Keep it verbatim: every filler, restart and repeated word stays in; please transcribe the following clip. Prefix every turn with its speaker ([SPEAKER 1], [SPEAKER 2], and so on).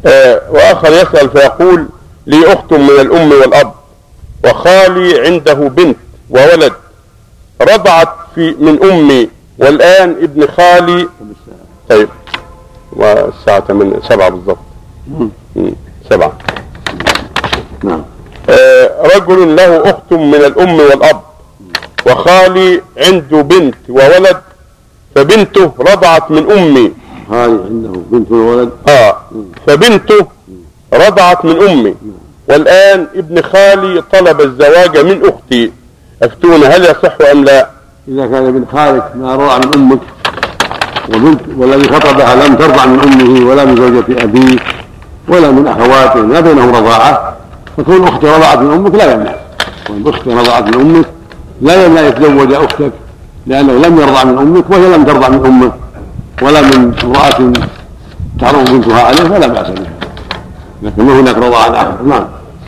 [SPEAKER 1] آه وآخر يسأل فيقول: لي أخت من الأم والأب، وخالي عنده بنت وولد، رضعت في من أمي، والآن ابن خالي. طيب، والساعة ثمانية سبعة بالضبط. سبعة.
[SPEAKER 2] نعم.
[SPEAKER 1] آه رجل له أخت من الأم والأب، وخالي عنده بنت وولد، فبنته رضعت من أمي.
[SPEAKER 2] خالي عنده بنت وولد.
[SPEAKER 1] آه فبنته رضعت من أمي، والآن ابن خالي طلب الزواج من أختي، أفتون هل يصح أم لا؟
[SPEAKER 2] إذا كان ابن خالك ما رضع من أمك، وبنت والذي خطبها لم ترضع من أمه ولا من زوجة أبيه ولا من أخواته، ما بينهم رضاعة، فكون أختي رضعت من أمك لا يمنع. كون أختي رضعت من أمك لا يمنع يتزوج أختك، لأنه لم يرضع من أمك وهي لم ترضع من أمه ولا من امرأة تعرف بنتها عليه، فلا بأس بها، لكن هناك رضاعة آخر. نعم.